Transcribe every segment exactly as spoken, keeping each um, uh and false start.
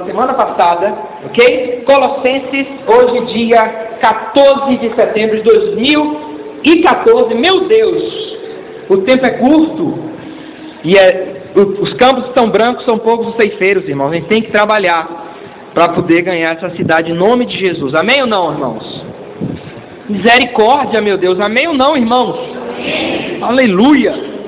Semana passada, ok? Colossenses, hoje dia quatorze de setembro de dois mil e quatorze. Meu Deus, o tempo é curto e é, os campos estão brancos, são poucos os ceifeiros, irmãos. A gente tem que trabalhar para poder ganhar essa cidade em nome de Jesus. Amém ou não, irmãos? Misericórdia, meu Deus. Amém ou não, irmãos? Amém. Aleluia.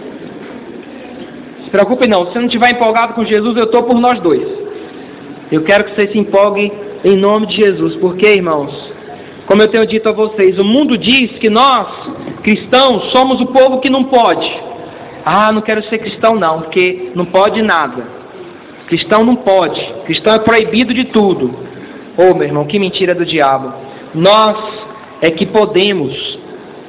Se preocupe não, se você não estiver empolgado com Jesus, eu estou por nós dois. Eu quero que vocês se empolguem em nome de Jesus, porque, irmãos, como eu tenho dito a vocês, o mundo diz que nós, cristãos, somos o povo que não pode. Ah, não quero ser cristão não, porque não pode nada. Cristão não pode, cristão é proibido de tudo. Oh, meu irmão, que mentira do diabo. Nós é que podemos,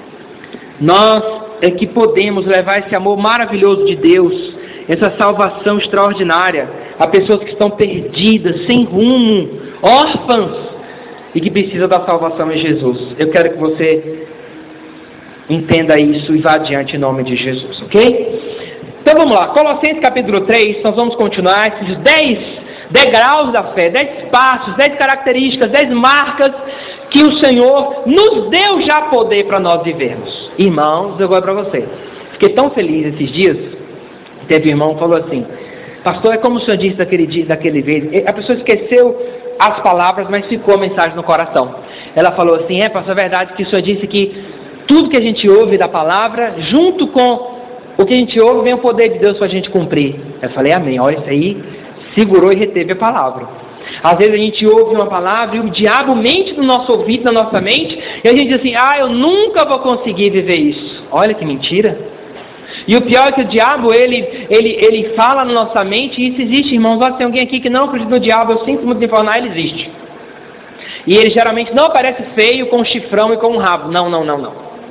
nós é que podemos levar esse amor maravilhoso de Deus, essa salvação extraordinária, a pessoas que estão perdidas, sem rumo, órfãs, e que precisam da salvação em Jesus. Eu quero que você entenda isso e vá adiante em nome de Jesus, ok? Então vamos lá, Colossenses capítulo três, nós vamos continuar esses dez degraus da fé, dez passos, dez características, dez marcas que o Senhor nos deu já poder para nós vivermos. Irmãos, eu vou para vocês. Fiquei tão feliz esses dias. Teve um irmão que falou assim: pastor, é como o senhor disse daquele dia, daquele vez. A pessoa esqueceu as palavras, mas ficou a mensagem no coração. Ela falou assim: é, pastor, é verdade que o senhor disse que tudo que a gente ouve da palavra, junto com o que a gente ouve, vem o poder de Deus para a gente cumprir. Eu falei, amém. Olha, isso aí segurou e reteve a palavra. Às vezes a gente ouve uma palavra e o diabo mente no nosso ouvido, na nossa mente, e a gente diz assim: ah, eu nunca vou conseguir viver isso. Olha que mentira. E o pior é que o diabo, ele, ele, ele fala na nossa mente, e isso existe, irmãos. Ó, se tem alguém aqui que não acredita no diabo, eu sinto muito informar, ele existe. E ele geralmente não aparece feio, com um chifrão e com um rabo. Não, não, não, não.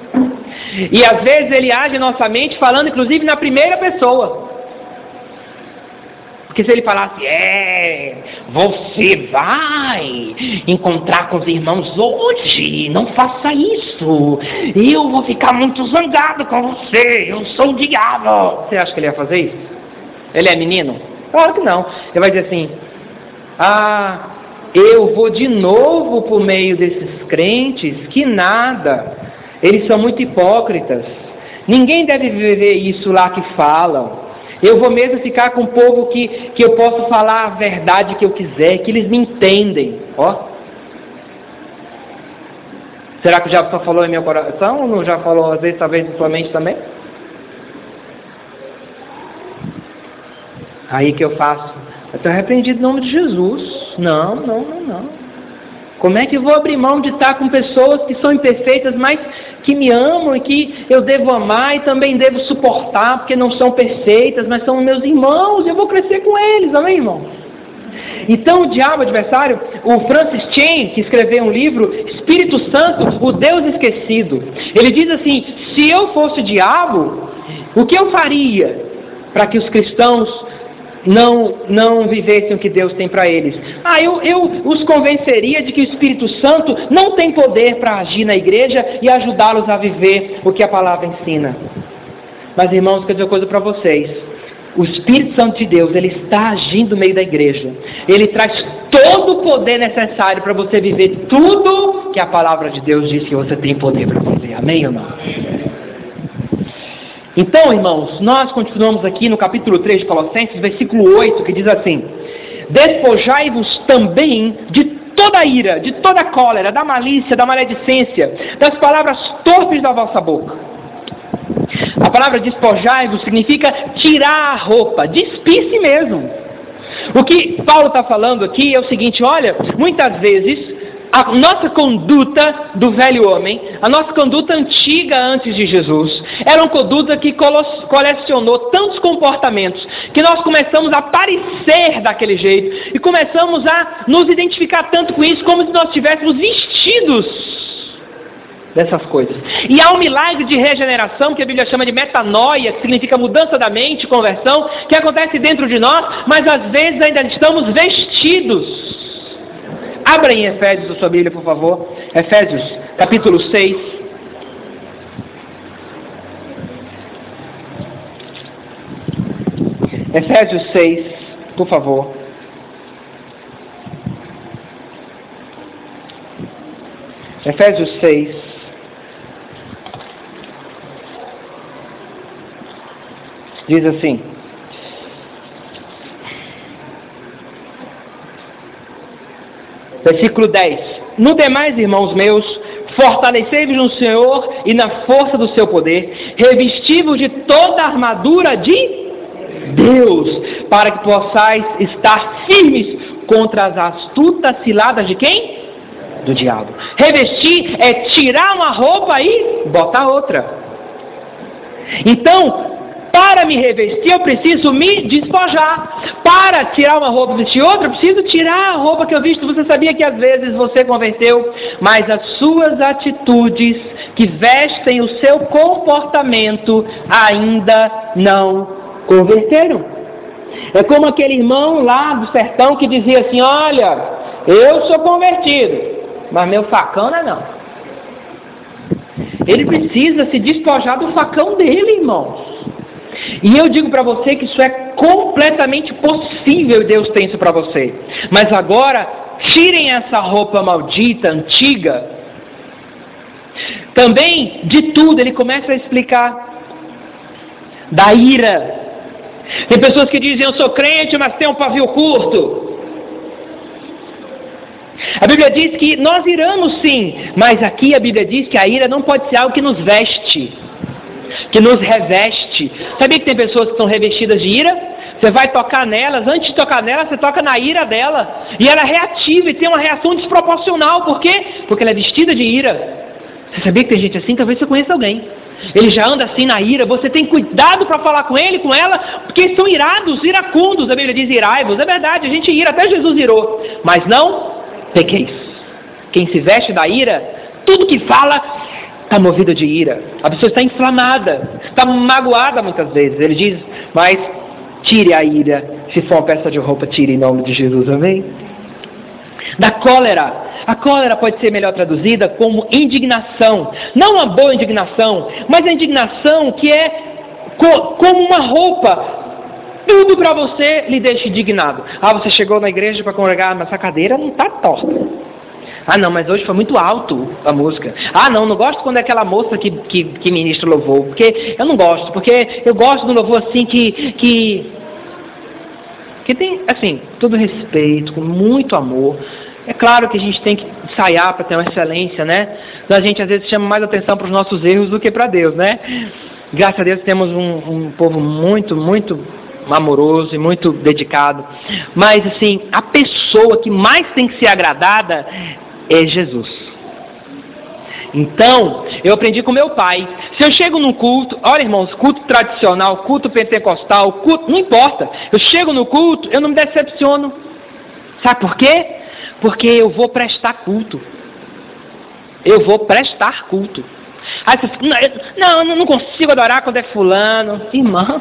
E às vezes ele age na nossa mente, falando inclusive na primeira pessoa. Porque se ele falasse, é, você vai encontrar com os irmãos hoje, não faça isso, eu vou ficar muito zangado com você, eu sou o diabo. Você acha que ele ia fazer isso? Ele é menino? Claro que não. Ele vai dizer assim: ah, eu vou de novo por meio desses crentes, que nada, eles são muito hipócritas, ninguém deve viver isso lá que falam. Eu vou mesmo ficar com o povo que, que eu posso falar a verdade que eu quiser, que eles me entendem. Ó. Será que o diabo só falou em meu coração? Ou não já falou às vezes, talvez, em sua mente também? Aí que eu faço? Eu estou arrependido em nome de Jesus. Não, não, não, não. Como é que eu vou abrir mão de estar com pessoas que são imperfeitas, mas que me amam e que eu devo amar e também devo suportar, porque não são perfeitas, mas são meus irmãos, e eu vou crescer com eles, amém, irmão? Então o diabo adversário, o Francis Chan, que escreveu um livro, Espírito Santo, o Deus Esquecido, ele diz assim: se eu fosse o diabo, o que eu faria para que os cristãos não, não vivessem o que Deus tem para eles? Ah, eu, eu os convenceria de que o Espírito Santo não tem poder para agir na igreja e ajudá-los a viver o que a palavra ensina. Mas, irmãos, quero dizer uma coisa para vocês: o Espírito Santo de Deus, ele está agindo no meio da igreja. Ele traz todo o poder necessário para você viver tudo que a palavra de Deus diz que você tem poder para fazer. Amém ou não? Então, irmãos, nós continuamos aqui no capítulo três de Colossenses, versículo oito, que diz assim: despojai-vos também de toda a ira, de toda a cólera, da malícia, da maledicência, das palavras torpes da vossa boca. A palavra despojai-vos significa tirar a roupa, despir-se mesmo. O que Paulo está falando aqui é o seguinte: olha, muitas vezes a nossa conduta do velho homem, a nossa conduta antiga antes de Jesus, era uma conduta que colecionou tantos comportamentos, que nós começamos a parecer daquele jeito, e começamos a nos identificar tanto com isso, como se nós estivéssemos vestidos dessas coisas. E há um milagre de regeneração, que a Bíblia chama de metanoia, que significa mudança da mente, conversão, que acontece dentro de nós, mas às vezes ainda estamos vestidos. Abra em Efésios a sua Bíblia, por favor. Efésios, capítulo seis. Efésios seis, por favor. Efésios seis. Diz assim: versículo dez: no demais, irmãos meus, fortalecei-vos no Senhor e na força do seu poder, revesti-vos de toda a armadura de Deus, para que possais estar firmes contra as astutas ciladas de quem? Do diabo. Revestir é tirar uma roupa e botar outra. Então, para me revestir, eu preciso me despojar. Para tirar uma roupa e vestir outra, eu preciso tirar a roupa que eu visto. Você sabia que às vezes você converteu, mas as suas atitudes que vestem o seu comportamento ainda não converteram? É como aquele irmão lá do sertão que dizia assim: olha, eu sou convertido, mas meu facão não é não. Ele precisa se despojar do facão dele, irmãos. E eu digo para você que isso é completamente possível, Deus tem isso para você. Mas agora, tirem essa roupa maldita, antiga. Também, de tudo, ele começa a explicar da ira. Tem pessoas que dizem: eu sou crente, mas tenho um pavio curto. A Bíblia diz que nós iramos sim, mas aqui a Bíblia diz que a ira não pode ser algo que nos veste, que nos reveste. Sabia que tem pessoas que estão revestidas de ira? Você vai tocar nelas, antes de tocar nelas, você toca na ira dela. E ela é reativa e tem uma reação desproporcional. Por quê? Porque ela é vestida de ira. Você sabia que tem gente assim? Talvez você conheça alguém. Ele já anda assim na ira. Você tem cuidado para falar com ele, com ela, porque eles são irados, iracundos. A Bíblia diz irai-vos. É verdade, a gente ira, até Jesus irou. Mas não pequeis. Quem se veste da ira, tudo que fala está movido de ira. A pessoa está inflamada, está magoada muitas vezes. Ele diz: mas tire a ira. Se for uma peça de roupa, tire em nome de Jesus, amém? Da cólera. A cólera pode ser melhor traduzida como indignação. Não uma boa indignação, mas a indignação que é co- como uma roupa. Tudo para você lhe deixa indignado. Ah, você chegou na igreja para congregar, mas essa cadeira não está torta. Ah, não, mas hoje foi muito alto a música. Ah, não, não gosto quando é aquela moça que, que, que ministra louvor. Porque eu não gosto. Porque eu gosto do louvor assim que... que que tem, assim, todo respeito, com muito amor. É claro que a gente tem que ensaiar para ter uma excelência, né? Então a gente às vezes chama mais atenção para os nossos erros do que para Deus, né? Graças a Deus temos um, um povo muito, muito amoroso e muito dedicado. Mas assim, a pessoa que mais tem que ser agradada é Jesus. Então, eu aprendi com meu pai. Se eu chego num culto, olha irmãos, culto tradicional, culto pentecostal, culto, não importa. Eu chego no culto, eu não me decepciono. Sabe por quê? Porque eu vou prestar culto. Eu vou prestar culto. Aí você fica: não, eu não consigo adorar quando é fulano. Irmão,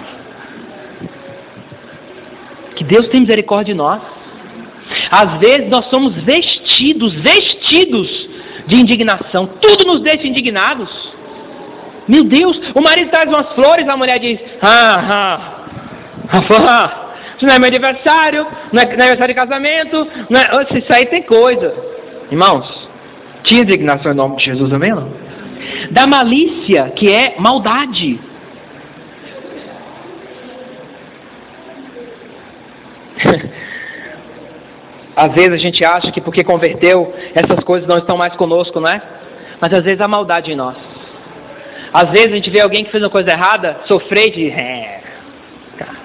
que Deus tenha misericórdia de nós. Às vezes nós somos vestidos, vestidos de indignação. Tudo nos deixa indignados. Meu Deus, o marido traz umas flores, a mulher diz: ah, ah, ah, isso não é meu aniversário, não é aniversário de casamento, não é, isso aí tem coisa. Irmãos, tinha indignação em nome de Jesus, amém? Não? Da malícia, que é maldade. Às vezes a gente acha que porque converteu, essas coisas não estão mais conosco, não é? Mas às vezes há maldade em nós. Às vezes a gente vê alguém que fez uma coisa errada, sofrer de... É, cara,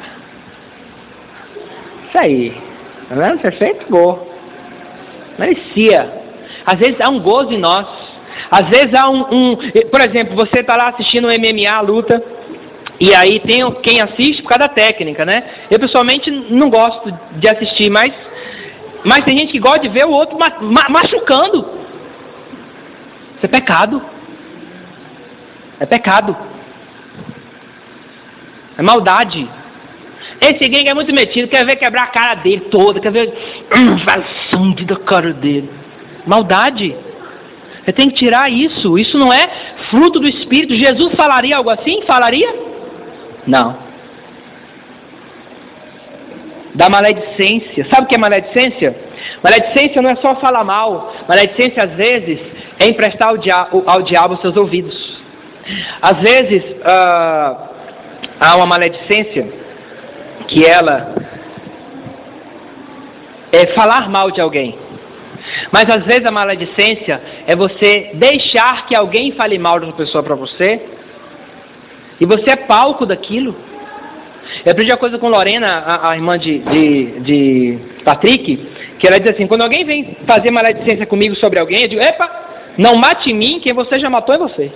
isso aí, tá vendo? Ser feito, boa. Merecia. Às vezes há um gozo em nós. Às vezes há um... um por exemplo, você está lá assistindo um M M A, a luta, e aí tem quem assiste por causa da técnica, né? Eu pessoalmente não gosto de assistir, mas... Mas tem gente que gosta de ver o outro ma- ma- machucando. Isso é pecado. É pecado. É maldade. Esse gang é muito metido, quer ver quebrar a cara dele toda, quer ver hum, faz sangue da cara dele. Maldade. Você tem que tirar isso. Isso não é fruto do Espírito. Jesus falaria algo assim? Falaria? Não. Da maledicência. Sabe o que é maledicência? Maledicência não é só falar mal. Maledicência, às vezes, é emprestar ao diabo, ao diabo seus ouvidos. Às vezes, uh, há uma maledicência que ela é falar mal de alguém. Mas às vezes a maledicência é você deixar que alguém fale mal de uma pessoa para você, e você é palco daquilo. Eu aprendi uma coisa com Lorena, a, a irmã de, de, de Patrick, que ela diz assim: quando alguém vem fazer maledicência comigo sobre alguém, eu digo: epa, não mate em mim, quem você já matou é você.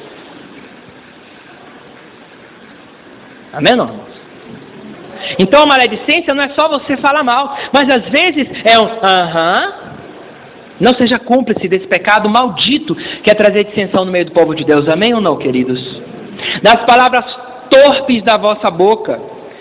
Amém, não? Então a maledicência não é só você falar mal, mas às vezes é um aham. Não seja cúmplice desse pecado maldito que é trazer dissensão no meio do povo de Deus. Amém ou não, queridos? Das palavras torpes da vossa boca.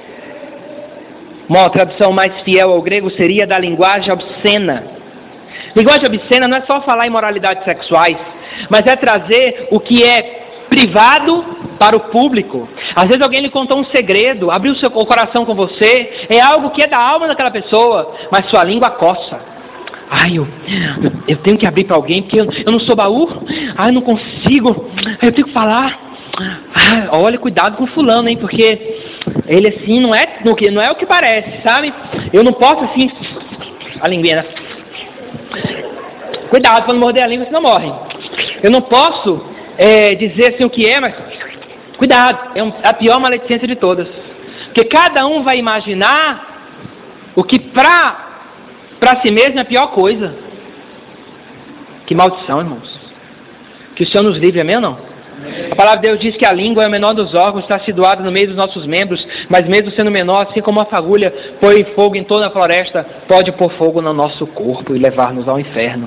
Uma tradução mais fiel ao grego seria da linguagem obscena. Linguagem obscena não é só falar imoralidades sexuais, mas é trazer o que é privado para o público. Às vezes alguém lhe contou um segredo, abriu o seu o coração com você, é algo que é da alma daquela pessoa, mas sua língua coça. Ai, eu, eu tenho que abrir para alguém, porque eu, eu não sou baú, ai, eu não consigo, ai, eu tenho que falar. Ai, olha, cuidado com fulano, hein, porque ele assim não é, não é o que parece, sabe? Eu não posso assim, a linguinha, né? Cuidado para não morder a língua, senão morre. Eu não posso é, dizer assim o que é, mas cuidado, é um, a pior maledicência de todas. Porque cada um vai imaginar o que para para si mesmo é a pior coisa. Que maldição, irmãos. Que o Senhor nos livre, amém ou não? A palavra de Deus diz que a língua é o menor dos órgãos, está situada no meio dos nossos membros, mas mesmo sendo menor, assim como uma fagulha põe fogo em toda a floresta, pode pôr fogo no nosso corpo e levar-nos ao inferno.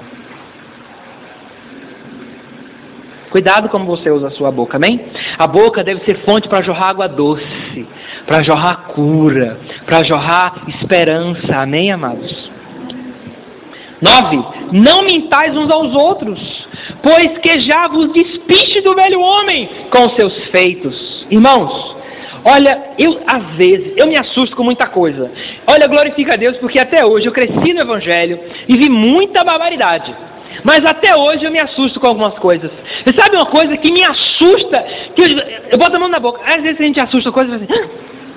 Cuidado como você usa a sua boca, amém? A boca deve ser fonte para jorrar água doce, para jorrar cura, para jorrar esperança, amém, amados? Nove, não mintais uns aos outros, pois que já vos despiste do velho homem com os seus feitos. Irmãos, olha, eu às vezes, eu me assusto com muita coisa. Olha, glorifica a Deus, porque até hoje eu cresci no Evangelho e vi muita barbaridade. Mas até hoje eu me assusto com algumas coisas. Você sabe uma coisa que me assusta, que eu, eu boto a mão na boca, às vezes a gente assusta com coisas assim. Ah!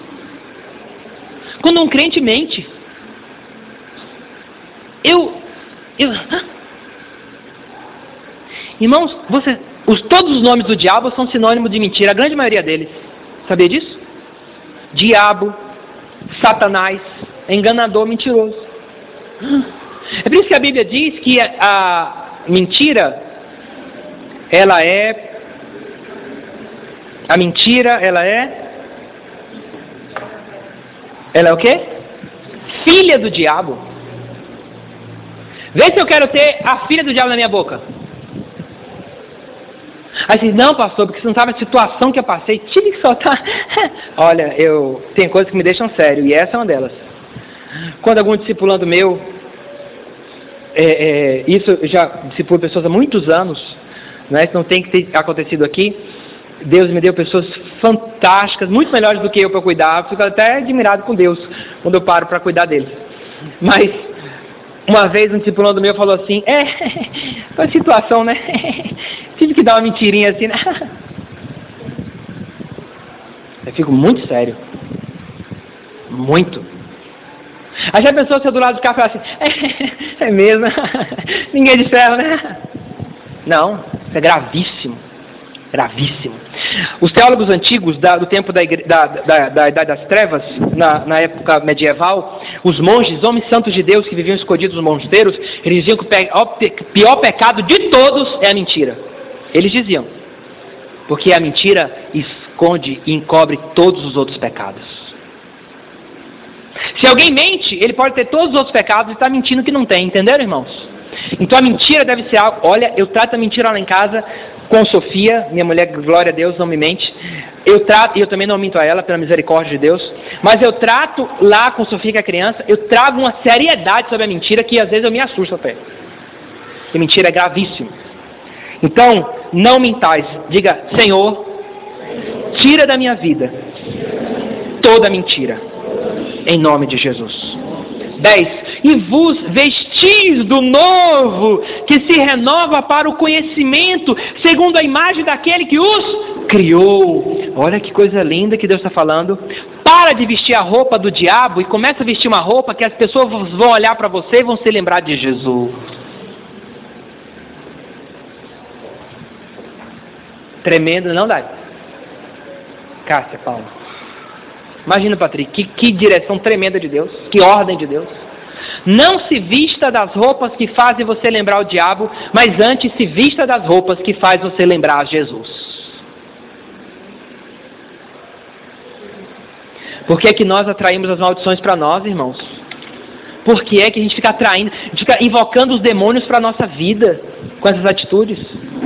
Quando um crente mente, eu... Eu, irmãos, você, os, todos os nomes do diabo são sinônimos de mentira, a grande maioria deles. Sabia disso? Diabo, Satanás, enganador, mentiroso. É por isso que a Bíblia diz que a, a mentira, ela é, a mentira, ela é, ela é o quê? Filha do diabo. Vê se eu quero ter a filha do diabo na minha boca. Aí você diz: não, pastor, porque você não sabe a situação que eu passei, tive que soltar. Olha, eu tem coisas que me deixam sério, e essa é uma delas. Quando algum discipulando meu, é, é, isso eu já discipulo pessoas há muitos anos, né, isso não tem que ter acontecido aqui. Deus me deu pessoas fantásticas, muito melhores do que eu para cuidar. Eu fico até admirado com Deus quando eu paro para cuidar deles. Mas uma vez um discipulando meu falou assim: é, foi a situação, né? Tive que dar uma mentirinha assim, né? Eu fico muito sério. Muito. Aí já pensou se eu do lado de cá falar assim: é, é mesmo, ninguém de ferro, né? Não, isso é gravíssimo. Gravíssimo. Os teólogos antigos da, do tempo da, igre, da, da, da Idade das Trevas, na, na época medieval, os monges, homens santos de Deus que viviam escondidos nos mosteiros, eles diziam que o pe, o pe, pior pecado de todos é a mentira. Eles diziam. Porque a mentira esconde e encobre todos os outros pecados. Se alguém mente, ele pode ter todos os outros pecados e está mentindo que não tem, entenderam, irmãos? Então a mentira deve ser algo. Olha, eu trato a mentira lá em casa com Sofia, minha mulher, glória a Deus, não me mente. Eu trato, e eu também não minto a ela, pela misericórdia de Deus. Mas eu trato lá com Sofia, que é criança, eu trago uma seriedade sobre a mentira que às vezes eu me assusto até. E mentira é gravíssimo. Então, não mintais. Diga: Senhor, tira da minha vida toda mentira. Em nome de Jesus. dez. E vos vestis do novo, que se renova para o conhecimento, segundo a imagem daquele que os criou. Olha que coisa linda que Deus está falando. Para de vestir a roupa do diabo e começa a vestir uma roupa que as pessoas vão olhar para você e vão se lembrar de Jesus. Tremendo, não dá? Cássia, Paulo. Imagina, Patrick, que, que direção tremenda de Deus, que ordem de Deus. Não se vista das roupas que fazem você lembrar o diabo, mas antes se vista das roupas que faz você lembrar Jesus. Por que é que nós atraímos as maldições para nós, irmãos? Por que é que a gente fica atraindo, a gente fica invocando os demônios para a nossa vida com essas atitudes?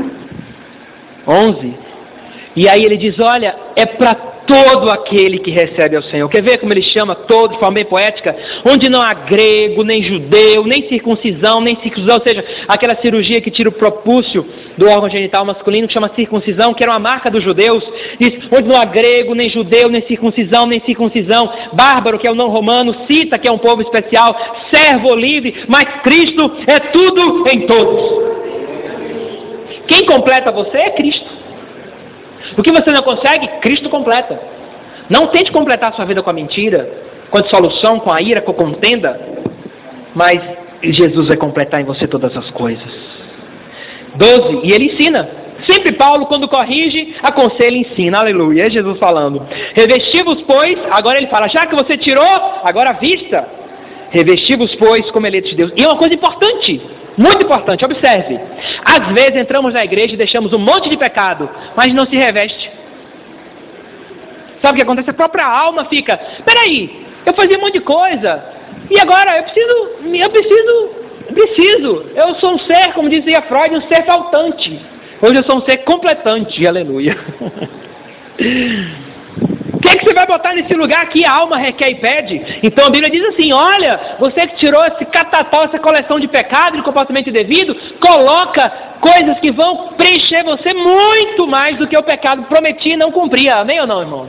onze. E aí ele diz, olha, é para todo aquele que recebe ao Senhor. Quer ver como ele chama todo de forma bem poética? Onde não há grego, nem judeu, nem circuncisão, nem circuncisão, ou seja, aquela cirurgia que tira o propúcio do órgão genital masculino, que chama circuncisão, que era uma marca dos judeus. Diz, onde não há grego, nem judeu, nem circuncisão, nem circuncisão, bárbaro, que é o não romano, cita, que é um povo especial, servo ou livre, mas Cristo é tudo em todos. Quem completa você é Cristo. O que você não consegue, Cristo completa. Não tente completar a sua vida com a mentira, com a dissolução, com a ira, com a contenda, mas Jesus vai completar em você todas as coisas. doze. E ele ensina. Sempre Paulo, quando corrige, aconselha e ensina. Aleluia. É Jesus falando. Revesti-vos, pois, agora ele fala, já que você tirou, agora vista. Revesti-vos, pois, como eleitos de Deus. E é uma coisa importante. Muito importante, observe. Às vezes entramos na igreja e deixamos um monte de pecado, mas não se reveste. Sabe o que acontece? A própria alma fica, peraí, eu fazia um monte de coisa, e agora eu preciso, eu preciso, preciso, eu sou um ser, como dizia Freud, um ser faltante. Hoje eu sou um ser completante, aleluia. O que é que você vai botar nesse lugar que a alma requer e pede? Então a Bíblia diz assim, olha, você que tirou esse catatal, essa coleção de pecado, de comportamento indevido, coloca coisas que vão preencher você muito mais do que o pecado prometia e não cumpria. Amém ou não, irmãos?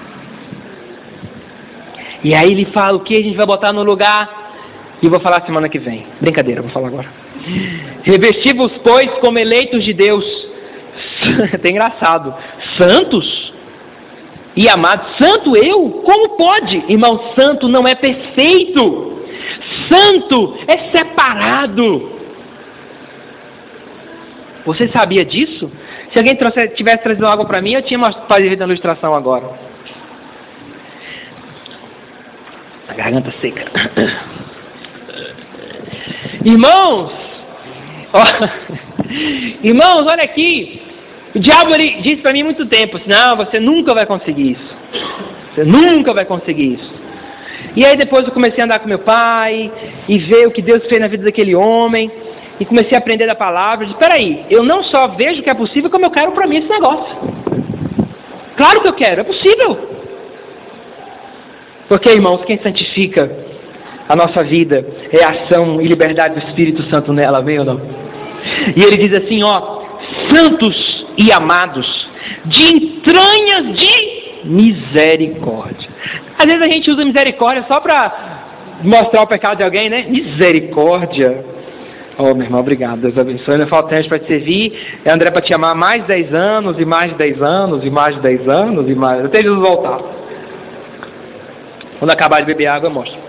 E aí ele fala o que a gente vai botar no lugar, e eu vou falar semana que vem. Brincadeira, vou falar agora. Revesti-vos, pois, como eleitos de Deus. Até engraçado. Santos? E amado, santo eu? Como pode? Irmão, santo não é perfeito. Santo é separado. Você sabia disso? Se alguém trouxe, tivesse trazido água para mim, eu tinha fazido a ilustração agora. A garganta seca. Irmãos, ó, irmãos, olha aqui. O diabo ele disse para mim há muito tempo assim, não, você nunca vai conseguir isso. Você nunca vai conseguir isso. E aí depois eu comecei a andar com meu pai e ver o que Deus fez na vida daquele homem. E comecei a aprender da palavra. E disse, peraí, eu não só vejo que é possível, como eu quero para mim esse negócio. Claro que eu quero, é possível. Porque, irmãos, quem santifica a nossa vida é a ação e liberdade do Espírito Santo nela, amém ou não? E ele diz assim, ó, santos e amados, de entranhas de misericórdia. Às vezes a gente usa misericórdia só para mostrar o pecado de alguém, né? Misericórdia. Oh, meu irmão, obrigado, Deus abençoe. Ainda falta tempo para te servir. É André para te amar mais de dez anos, e mais de dez anos, e mais de dez anos, e mais, até Jesus voltar. Quando acabar de beber água, eu mostro.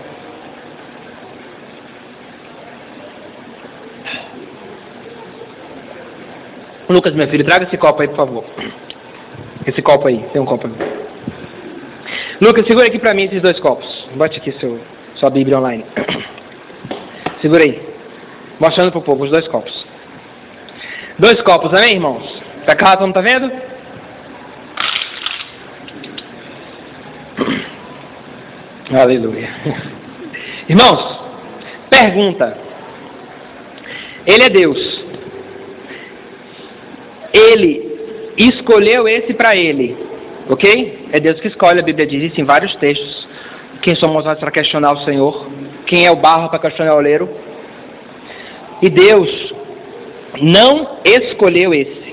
Lucas, meu filho, traga esse copo aí, por favor. Esse copo aí, tem um copo aí. Lucas, segura aqui para mim esses dois copos. Bote aqui seu, sua Bíblia online. Segura aí. Mostrando para o povo os dois copos. Dois copos, amém, irmãos? Tá claro, todo mundo tá vendo? Aleluia. Irmãos, pergunta. Ele é Deus. Ele escolheu esse para ele, ok? É Deus que escolhe, a Bíblia diz isso em vários textos. Quem somos nós para questionar o Senhor? Quem é o barro para questionar o oleiro? E Deus não escolheu esse.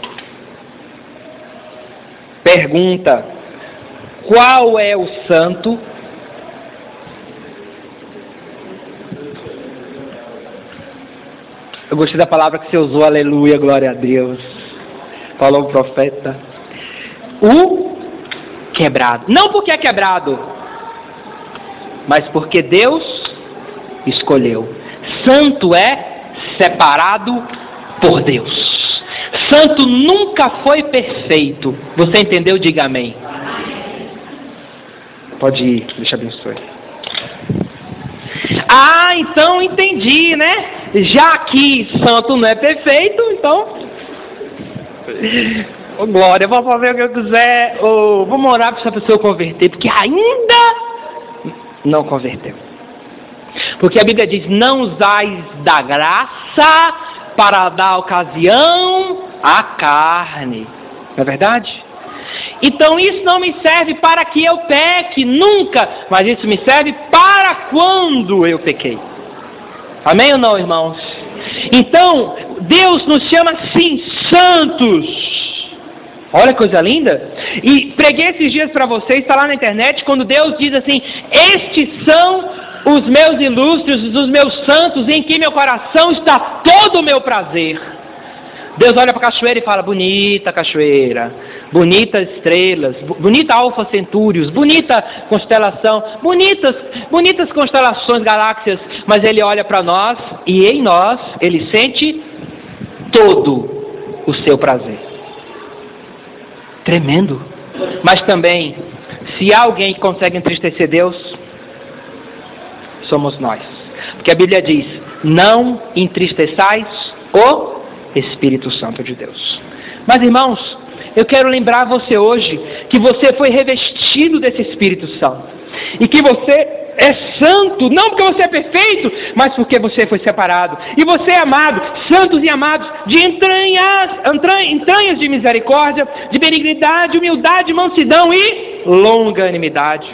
Pergunta, qual é o santo? Eu gostei da palavra que você usou, aleluia, glória a Deus. Falou o profeta. O quebrado. Não porque é quebrado, mas porque Deus escolheu. Santo é separado por Deus. Santo nunca foi perfeito. Você entendeu? Diga amém. Pode ir, deixa eu abençoar. Ah, então entendi, né? Já que santo não é perfeito, então... Oh, glória, eu vou fazer o que eu quiser. Oh, vou orar para essa pessoa converter, porque ainda não converteu. Porque a Bíblia diz, não usais da graça para dar ocasião à carne. Não é verdade? Então isso não me serve para que eu peque, nunca. Mas isso me serve para quando eu pequei. Amém ou não, irmãos? Então, Deus nos chama sim, santos. Olha que coisa linda. E preguei esses dias para vocês, está lá na internet, quando Deus diz assim, estes são os meus ilustres, os meus santos, em que meu coração está todo o meu prazer. Deus olha para a cachoeira e fala, bonita cachoeira, bonitas estrelas, bonita Alfa Centúrios, bonita constelação, bonitas, bonitas constelações, galáxias, mas Ele olha para nós e em nós Ele sente todo o seu prazer. Tremendo. Mas também, se há alguém que consegue entristecer Deus, somos nós. Porque a Bíblia diz, não entristeçais o Espírito Santo de Deus. Mas irmãos, eu quero lembrar você hoje que você foi revestido desse Espírito Santo. E que você é santo, não porque você é perfeito, mas porque você foi separado. E você é amado, santos e amados, de entranhas, entranhas de misericórdia, de benignidade, humildade, mansidão e longanimidade.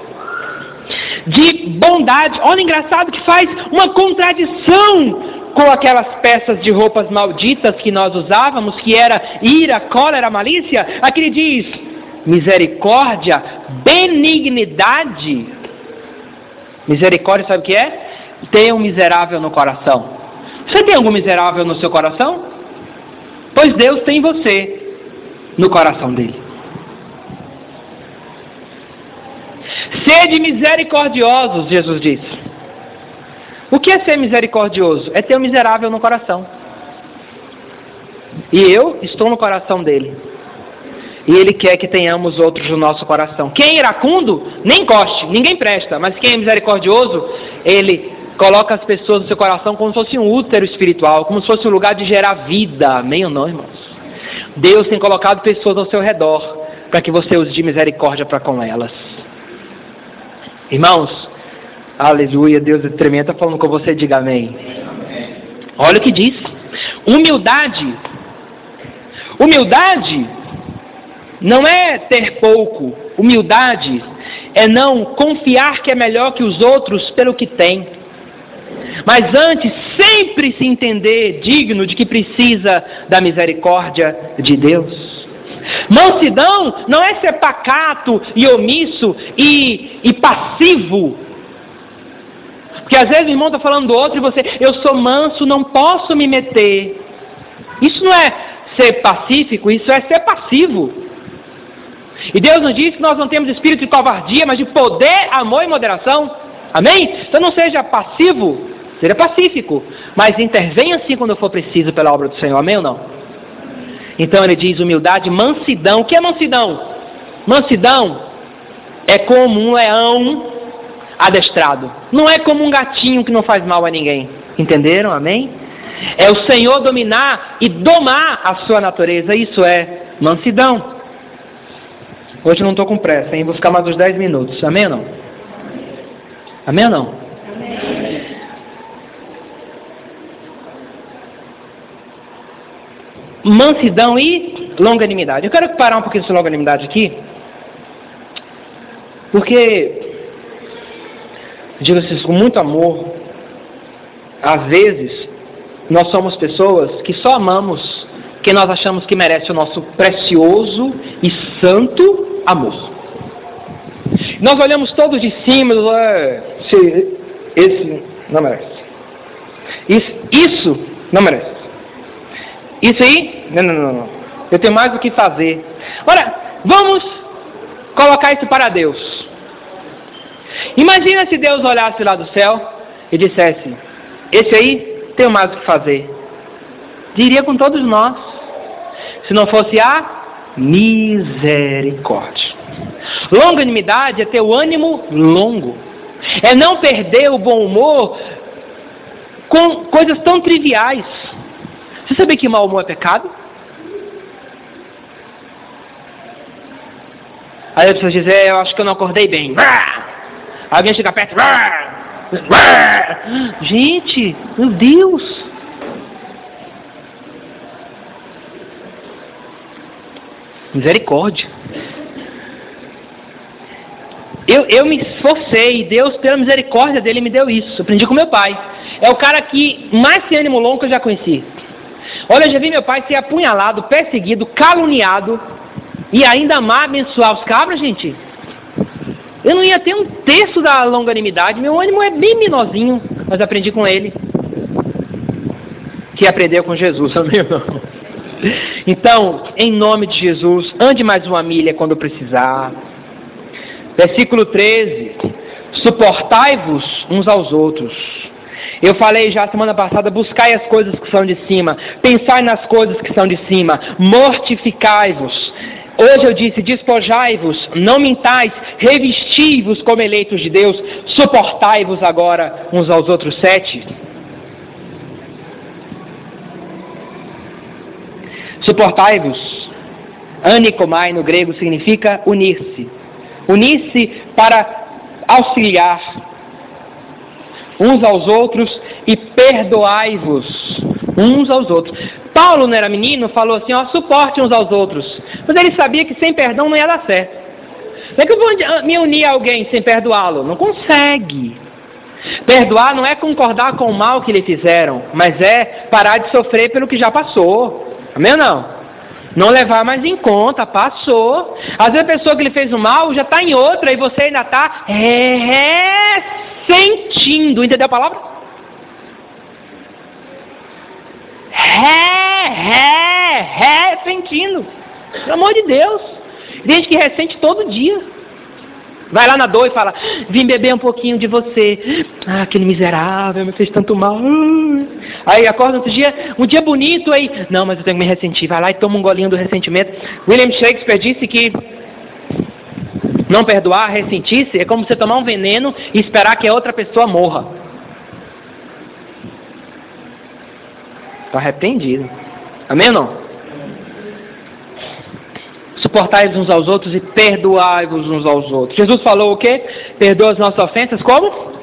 De bondade. Olha, engraçado que faz uma contradição com aquelas peças de roupas malditas que nós usávamos, que era ira, cólera, malícia. Aqui ele diz, misericórdia, benignidade. Misericórdia, sabe o que é? Ter um miserável no coração. Você tem algum miserável no seu coração? Pois Deus tem você no coração dele. Sede misericordiosos, Jesus disse. O que é ser misericordioso? É ter um miserável no coração. E eu estou no coração dele. E ele quer que tenhamos outros no nosso coração. Quem é iracundo, nem encoste, ninguém presta. Mas quem é misericordioso, ele coloca as pessoas no seu coração como se fosse um útero espiritual, como se fosse um lugar de gerar vida. Amém ou não, irmãos? Deus tem colocado pessoas ao seu redor para que você use de misericórdia para com elas. Irmãos, aleluia, Deus é tremendo, está falando com você, diga amém. Olha o que diz. Humildade. Humildade não é ter pouco. Humildade é não confiar que é melhor que os outros pelo que tem. Mas antes, sempre se entender digno de que precisa da misericórdia de Deus. Mansidão não é ser pacato e omisso e, e passivo. Porque às vezes o irmão está falando do outro e você, eu sou manso, não posso me meter. Isso não é ser pacífico, isso é ser passivo. E Deus nos diz que nós não temos espírito de covardia, mas de poder, amor e moderação. Amém? Então não seja passivo, seja pacífico. Mas intervenha assim quando for preciso pela obra do Senhor. Amém ou não? Então ele diz humildade, mansidão. O que é mansidão? Mansidão é como um leão adestrado. Não é como um gatinho que não faz mal a ninguém. Entenderam? Amém? É o Senhor dominar e domar a sua natureza. Isso é mansidão. Hoje eu não estou com pressa, hein? Vou ficar mais uns dez minutos. Amém ou não? Amém ou não? Amém. Mansidão e longanimidade. Eu quero parar um pouquinho sobre longanimidade aqui. Porque, digo assim, com muito amor, às vezes, nós somos pessoas que só amamos quem nós achamos que merece o nosso precioso e santo amor. Nós olhamos todos de cima, é, se esse não merece. Isso, isso Não merece. Isso aí? Não, não, não, não. Eu tenho mais o que fazer. Ora, vamos colocar isso para Deus. Imagina se Deus olhasse lá do céu e dissesse: esse aí, tenho mais o que fazer. Diria com todos nós, se não fosse a misericórdia. Longanimidade é ter o ânimo longo. É não perder o bom humor com coisas tão triviais. Você sabia que mau humor é pecado? Aí as pessoas dizem: eu acho que eu não acordei bem. Alguém chega perto. Gente, meu Deus. Misericórdia. Eu, eu me esforcei, Deus, pela misericórdia dele, me deu isso. Eu aprendi com meu pai. É o cara que mais tem ânimo longo que eu já conheci. Olha, eu já vi meu pai ser apunhalado, perseguido, caluniado e ainda amar, abençoar os cabras, gente. Eu não ia ter um terço da longanimidade. Meu ânimo é bem menorzinho, mas aprendi com ele. Que aprendeu com Jesus, amém? Então, em nome de Jesus, ande mais uma milha quando precisar. Versículo treze. Suportai-vos uns aos outros. Eu falei já semana passada: buscai as coisas que são de cima, pensai nas coisas que são de cima, mortificai-vos. Hoje eu disse: despojai-vos, não mintais, revesti-vos como eleitos de Deus, suportai-vos agora uns aos outros. Sete. Suportai-vos. Anikomai no grego significa unir-se. Unir-se para auxiliar uns aos outros e perdoai-vos uns aos outros. Paulo não era menino, falou assim: ó, suporte uns aos outros. Mas ele sabia que sem perdão não ia dar certo. Como é que eu vou me unir a alguém sem perdoá-lo? Não consegue. Perdoar não é concordar com o mal que lhe fizeram, mas é parar de sofrer pelo que já passou. Amém ou não? Não levar mais em conta, passou. Às vezes a pessoa que lhe fez o mal já está em outra e você ainda está ressentindo. Entendeu a palavra? Ré, ré, ressentindo. Pelo amor de Deus. Tem gente que ressente todo dia. Vai lá na dor e fala: vim beber um pouquinho de você. Ah, aquele miserável me fez tanto mal. Aí acorda outro dia, um dia bonito, aí, não, mas eu tenho que me ressentir. Vai lá e toma um golinho do ressentimento. William Shakespeare disse que não perdoar, ressentir-se, é como você tomar um veneno e esperar que a outra pessoa morra. Estou arrependido. Amém ou não? Suportai-vos uns aos outros e perdoai-vos uns aos outros. Jesus falou o quê? Perdoa as nossas ofensas, como?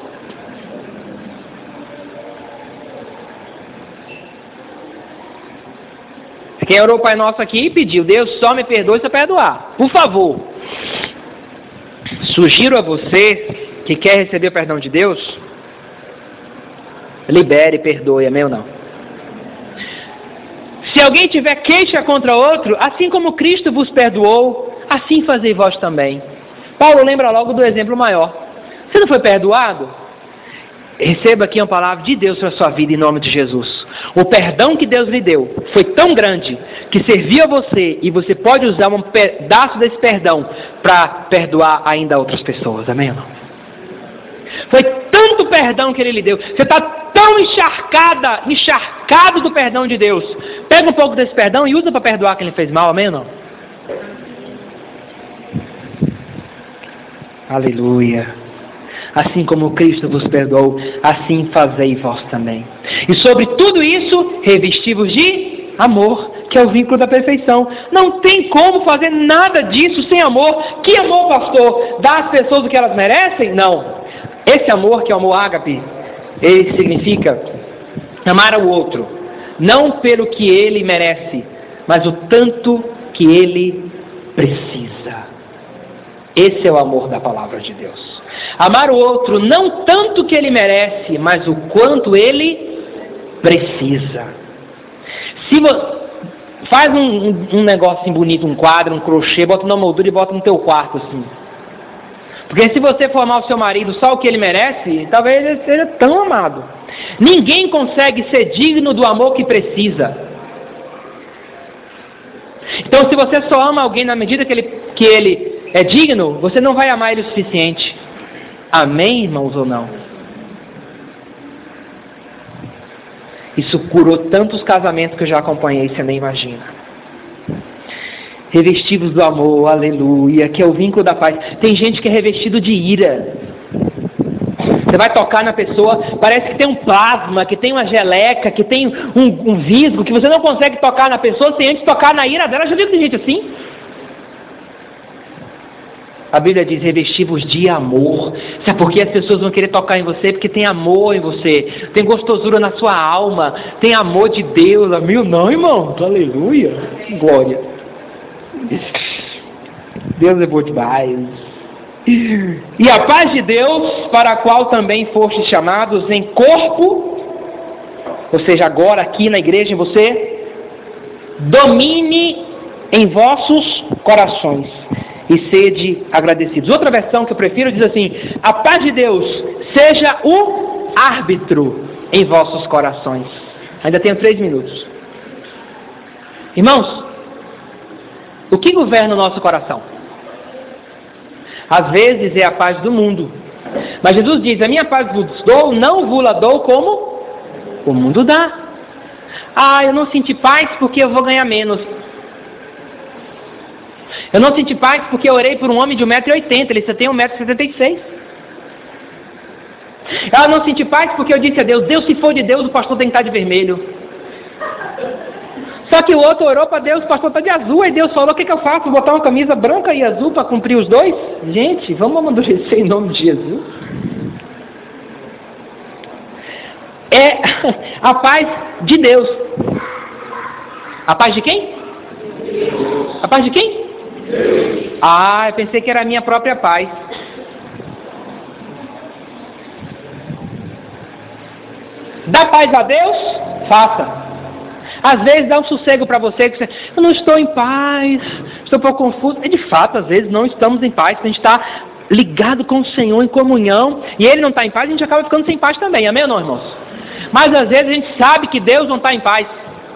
Quem orou o Pai Nosso aqui e pediu: Deus, só me perdoe se eu perdoar. Por favor. Sugiro a você que quer receber o perdão de Deus, libere e perdoe, amém ou não? Se alguém tiver queixa contra outro, assim como Cristo vos perdoou, assim fazei vós também. Paulo lembra logo do exemplo maior. Você não foi perdoado? Receba aqui uma palavra de Deus para a sua vida em nome de Jesus. O perdão que Deus lhe deu foi tão grande que serviu a você e você pode usar um pedaço desse perdão para perdoar ainda outras pessoas. Amém ou não? Foi tanto perdão que Ele lhe deu. Você está tão encharcada, encharcado do perdão de Deus. Pega um pouco desse perdão e usa para perdoar quem lhe fez mal. Amém ou não? Aleluia. Assim como Cristo vos perdoou, assim fazei vós também. E sobre tudo isso, revesti-vos de amor, que é o vínculo da perfeição. Não tem como fazer nada disso sem amor. Que amor, pastor? Dar às pessoas o que elas merecem? Não. Esse amor, que é o amor ágape, ele significa amar ao outro, não pelo que ele merece, mas o tanto que ele precisa. Esse é o amor da palavra de Deus. Amar o outro não tanto que ele merece, mas o quanto ele precisa. Se você faz um, um, um negócio assim bonito, um quadro, um crochê, bota na moldura e bota no teu quarto assim. Porque se você for amar o seu marido só o que ele merece, talvez ele seja tão amado. Ninguém consegue ser digno do amor que precisa. Então, se você só ama alguém na medida que ele, que ele é digno, você não vai amar ele o suficiente. Amém, irmãos, ou não? Isso curou tantos casamentos que eu já acompanhei, você nem imagina. Revestivos do amor, aleluia, que é o vínculo da paz. Tem gente que é revestido de ira. Você vai tocar na pessoa, parece que tem um plasma, que tem uma geleca, que tem um, um visgo, que você não consegue tocar na pessoa sem antes tocar na ira dela. Já viu tem gente assim? A Bíblia diz, revestivos de amor. Sabe por que as pessoas vão querer tocar em você? Porque tem amor em você, tem gostosura na sua alma, tem amor de Deus. Meu não, irmão, aleluia, glória. Deus é bom demais. E a paz de Deus, para a qual também fostes chamados em corpo, ou seja, agora aqui na igreja em você, domine em vossos corações e sede agradecidos. Outra versão que eu prefiro diz assim: a paz de Deus seja o árbitro em vossos corações. Ainda tenho três minutos. Irmãos, o que governa o nosso coração? Às vezes é a paz do mundo. Mas Jesus diz, a minha paz vos dou, não vos la dou como o mundo dá. Ah, eu não senti paz porque eu vou ganhar menos. Eu não senti paz porque eu orei por um homem de um metro e oitenta, ele só tem um metro e setenta e seis. Eu não senti paz porque eu disse a Deus, Deus, se for de Deus, o pastor tem que estar de vermelho. Só que o outro orou para Deus, o pastor está de azul, aí Deus falou, o que, que eu faço? Vou botar uma camisa branca e azul para cumprir os dois? Gente, vamos amadurecer em nome de Jesus. É a paz de Deus. A paz de quem? A paz de quem? Ah, eu pensei que era a minha própria paz. Dá paz a Deus? Faça. Às vezes dá um sossego para você, que você, eu não estou em paz, estou um pouco confuso. E de fato, às vezes não estamos em paz, a gente está ligado com o Senhor em comunhão, e Ele não está em paz, a gente acaba ficando sem paz também, amém ou não, irmãos? Mas às vezes a gente sabe que Deus não está em paz,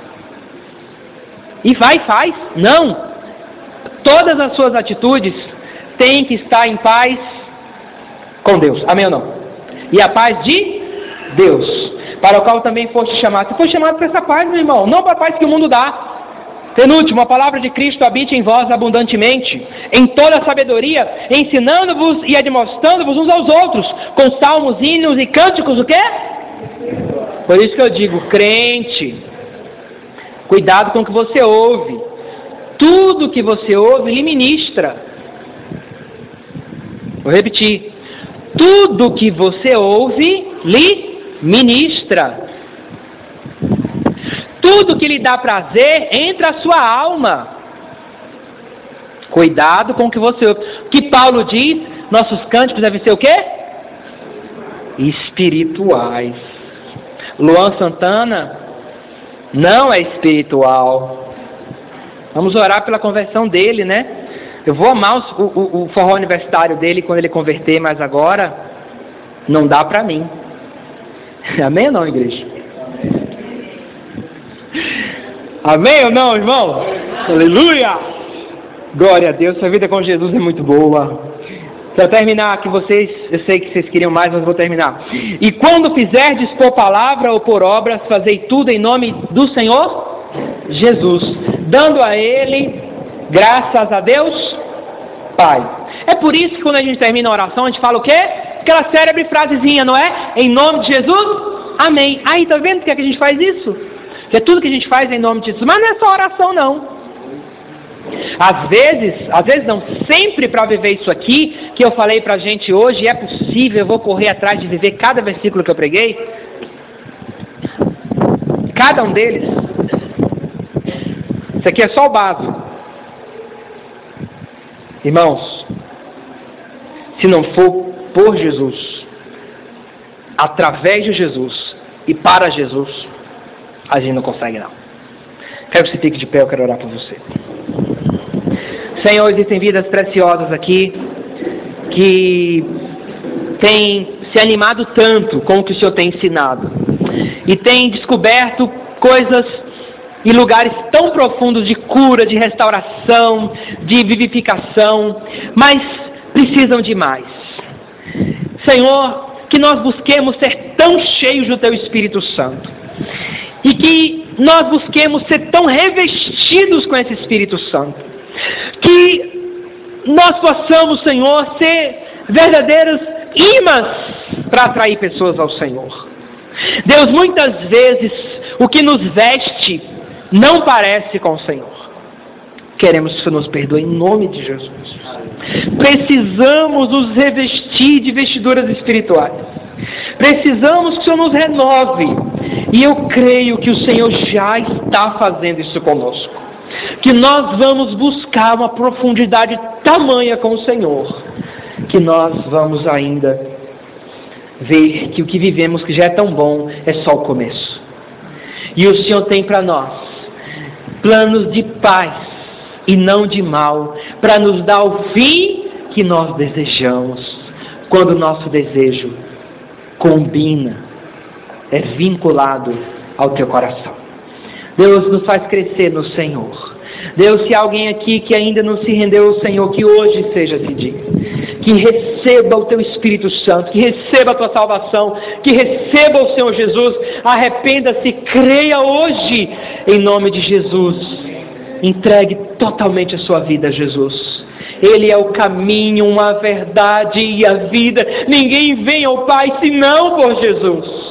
e vai e faz. Não, todas as suas atitudes têm que estar em paz com Deus, amém ou não? E a paz de Deus, para o qual também foste chamado. Você foi chamado para essa paz, meu irmão, não para a paz que o mundo dá. Penúltimo, a palavra de Cristo habite em vós abundantemente, em toda a sabedoria, ensinando-vos e admoestando-vos uns aos outros, com salmos, hinos e cânticos, o quê? Por isso que eu digo, crente, cuidado com o que você ouve. Tudo que você ouve lhe ministra. Vou repetir. Tudo que você ouve lhe ministra. Tudo que lhe dá prazer entra a sua alma. Cuidado com o que você ouve. O que Paulo diz, nossos cânticos devem ser o quê? Espirituais. Luan Santana não é espiritual. Vamos orar pela conversão dele, né? Eu vou amar os, o, o, o forró universitário dele quando ele converter, mas agora não dá para mim. Amém ou não, igreja? Amém ou não, irmão? Aleluia! Glória a Deus, sua vida com Jesus é muito boa. Para terminar, que vocês, eu sei que vocês queriam mais, mas vou terminar. E quando fizerdes por palavra ou por obras, fazei tudo em nome do Senhor Jesus, dando a Ele graças a Deus Pai. É por isso que quando a gente termina a oração, a gente fala o quê? Aquela célebre frasezinha, não é? Em nome de Jesus, amém. Aí, tá vendo por que a gente faz isso? Que é tudo que a gente faz em nome de Jesus. Mas não é só oração, não. Às vezes, às vezes não, sempre para viver isso aqui, que eu falei pra gente hoje, é possível, eu vou correr atrás de viver cada versículo que eu preguei. Cada um deles. Isso aqui é só o básico. Irmãos, se não for por Jesus, através de Jesus e para Jesus, a gente não consegue não. Quero que você fique de pé, eu quero orar por você. Senhor, existem vidas preciosas aqui que têm se animado tanto com o que o Senhor tem ensinado. e tem descoberto coisas e lugares tão profundos de cura, de restauração, de vivificação, mas precisam de mais. Senhor, que nós busquemos ser tão cheios do Teu Espírito Santo, e que nós busquemos ser tão revestidos com esse Espírito Santo, que nós possamos, Senhor, ser verdadeiros imãs para atrair pessoas ao Senhor. Deus, muitas vezes o que nos veste não parece com o Senhor. Queremos que o Senhor nos perdoe em nome de Jesus. Precisamos nos revestir de vestiduras espirituais. Precisamos que o Senhor nos renove. E eu creio que o Senhor já está fazendo isso conosco. Que nós vamos buscar uma profundidade tamanha com o Senhor, que nós vamos ainda ver que o que vivemos, que já é tão bom, é só o começo. E o Senhor tem para nós planos de paz e não de mal, para nos dar o fim que nós desejamos, quando o nosso desejo combina, é vinculado ao teu coração. Deus, nos faz crescer no Senhor. Deus, se há alguém aqui que ainda não se rendeu ao Senhor, que hoje seja esse dia, que receba o Teu Espírito Santo, que receba a Tua salvação, que receba o Senhor Jesus, arrependa-se, creia hoje, em nome de Jesus, entregue totalmente a sua vida a Jesus. Ele é o caminho, a verdade e a vida. Ninguém vem ao Pai senão por Jesus.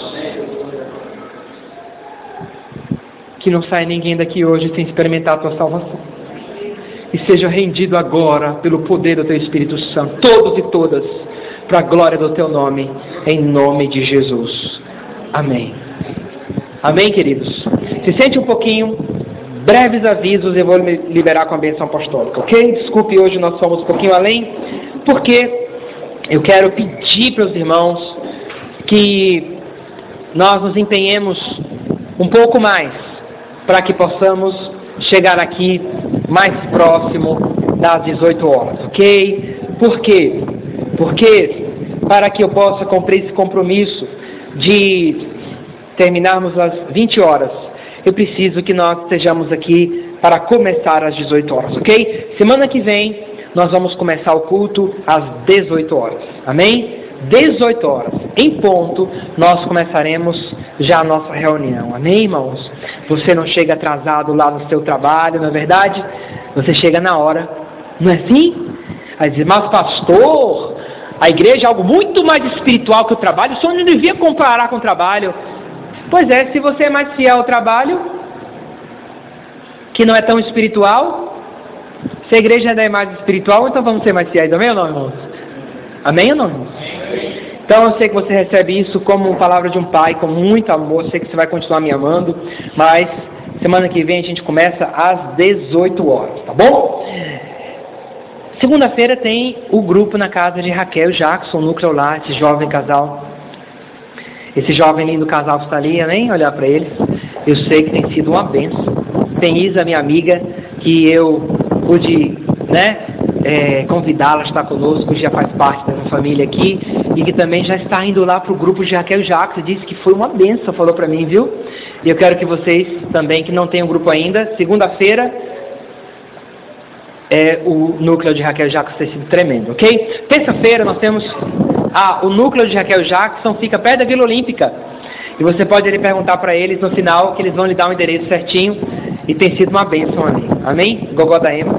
Que não saia ninguém daqui hoje sem experimentar a Tua salvação. E seja rendido agora pelo poder do Teu Espírito Santo, todos e todas, para a glória do Teu nome, em nome de Jesus. Amém. Amém, queridos? Se sente um pouquinho, breves avisos, eu vou me liberar com a bênção apostólica, ok? Desculpe, hoje nós fomos um pouquinho além, porque eu quero pedir para os irmãos que nós nos empenhemos um pouco mais, para que possamos chegar aqui mais próximo das dezoito horas, ok? Por quê? Porque para que eu possa cumprir esse compromisso de terminarmos às vinte horas, eu preciso que nós estejamos aqui para começar às dezoito horas, ok? Semana que vem nós vamos começar o culto às dezoito horas, amém? dezoito horas, em ponto, nós começaremos já a nossa reunião. Amém, irmãos? Você não chega atrasado lá no seu trabalho, não é verdade? Você chega na hora, não é assim? Aí diz, mas pastor, a igreja é algo muito mais espiritual que o trabalho, o senhor não devia comparar com o trabalho. Pois é, se você é mais fiel ao trabalho, que não é tão espiritual, se a igreja ainda é mais espiritual, então vamos ser mais fiéis, amém ou não, irmãos? Amém ou não, irmãos? Então eu sei que você recebe isso como palavra de um pai, com muito amor, eu sei que você vai continuar me amando, mas semana que vem a gente começa às dezoito horas, tá bom? Segunda-feira tem o grupo na casa de Raquel e Jackson, o núcleo lá, esse jovem casal. Esse jovem lindo casal que está ali, nem olhar para eles, eu sei que tem sido uma bênção. Tem Isa, minha amiga, que eu pude, né, é, convidá-la a estar conosco, já faz parte da família aqui, e que também já está indo lá para o grupo de Raquel e Jackson, disse que foi uma bênção, falou para mim, viu? E eu quero que vocês também, que não têm um grupo ainda, segunda-feira, é, o núcleo de Raquel e Jackson tem sido tremendo, ok? Terça-feira nós temos... Ah, o núcleo de Raquel e Jackson fica perto da Vila Olímpica. E você pode ali perguntar para eles no final, que eles vão lhe dar um endereço certinho. E tem sido uma bênção ali. Amém? Gogó da Ema.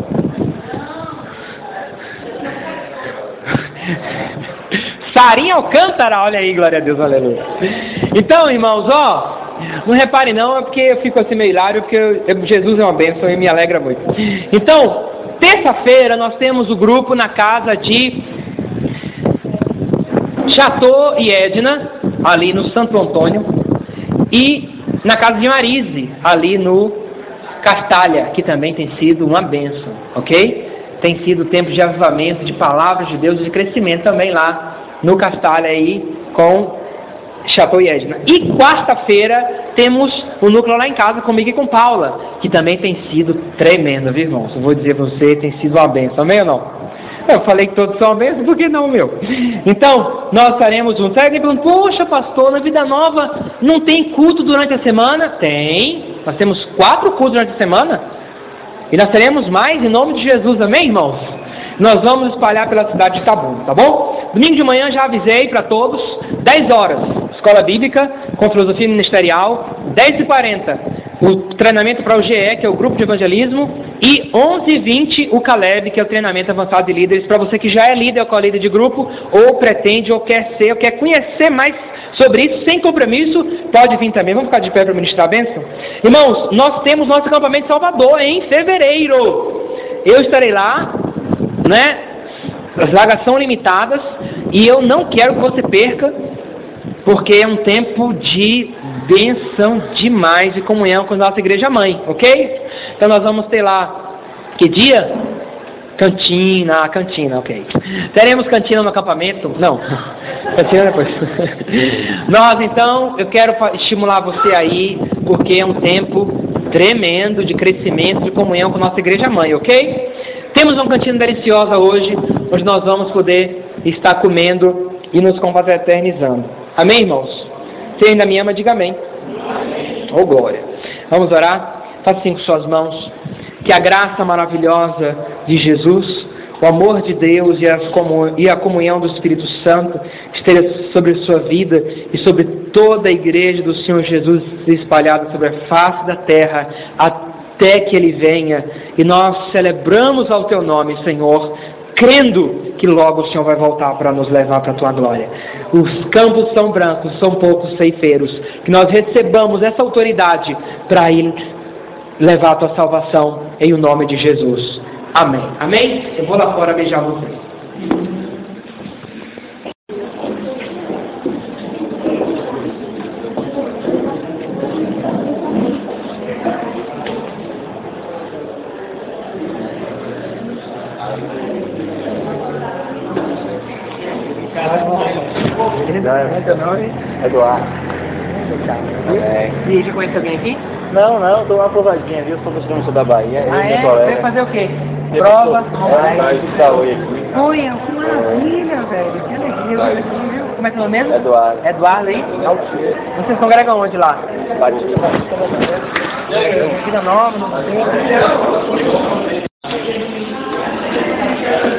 Sarinha Alcântara, olha aí, glória a Deus, aleluia. Então, irmãos, ó, não repare não, é porque eu fico assim meio hilário, porque eu, eu, Jesus é uma bênção e me alegra muito. Então, terça-feira nós temos o grupo na casa de Chateau e Edna, ali no Santo Antônio, e na casa de Marise, ali no Castalha, que também tem sido uma bênção, ok? Tem sido tempo de avivamento, de palavras de Deus, de crescimento também lá no Castalha aí, com Chateau e Edna. E quarta-feira temos o núcleo lá em casa comigo e com Paula, que também tem sido tremendo, viu, irmãos? Eu vou dizer para você, tem sido uma bênção, amém ou não? Eu falei que todos são a mesma, por que não, meu? Então, nós estaremos juntos. Aí alguém pergunta, poxa, pastor, na Vida Nova não tem culto durante a semana? Tem. Nós temos quatro cultos durante a semana. E nós teremos mais em nome de Jesus, amém, irmãos? Nós vamos espalhar pela cidade de Itabuna, tá bom? Domingo de manhã já avisei para todos, dez horas, Escola Bíblica com Filosofia Ministerial, dez e quarenta, o treinamento para o G E, que é o Grupo de Evangelismo, e onze e vinte o Caleb, que é o treinamento avançado de líderes, para você que já é líder ou co-líder de grupo, ou pretende, ou quer ser, ou quer conhecer mais sobre isso, sem compromisso, pode vir também. Vamos ficar de pé para ministrar a bênção? Irmãos, nós temos nosso acampamento em Salvador em fevereiro. Eu estarei lá, né? As vagas são limitadas e eu não quero que você perca, porque é um tempo de bênção demais, de comunhão com a nossa igreja mãe, ok? Então nós vamos ter lá, que dia? Cantina, cantina, ok. Teremos cantina no acampamento? Não, cantina depois. Nós então, eu quero estimular você aí, porque é um tempo tremendo de crescimento, de comunhão com a nossa igreja mãe, ok? Temos uma cantina deliciosa hoje, onde nós vamos poder estar comendo e nos confraternizando. Amém, irmãos? Se ainda me ama, diga amém. Amém. Oh, glória. Vamos orar? Faça assim com suas mãos. Que a graça maravilhosa de Jesus, o amor de Deus e, as comun... e a comunhão do Espírito Santo esteja sobre a sua vida e sobre toda a igreja do Senhor Jesus espalhada sobre a face da terra, até que Ele venha. E nós celebramos ao Teu nome, Senhor, crendo que logo o Senhor vai voltar para nos levar para a Tua glória. Os campos são brancos, são poucos ceifeiros. Que nós recebamos essa autoridade para ir levar a Tua salvação em o nome de Jesus. Amém. Amém? Eu vou lá fora beijar vocês. Eduardo. E já conhece alguém aqui? Não, não, estou uma aprovadinha, viu? Sou professor da Bahia. Ah, é? Você Vai fazer o quê? Prova? É, está hoje aqui. Oi, que maravilha, velho. Que alegria. Como é que é o nome mesmo? Eduardo. Eduardo, hein? Vocês congregam onde lá? Batista. Vida Nova, não sei.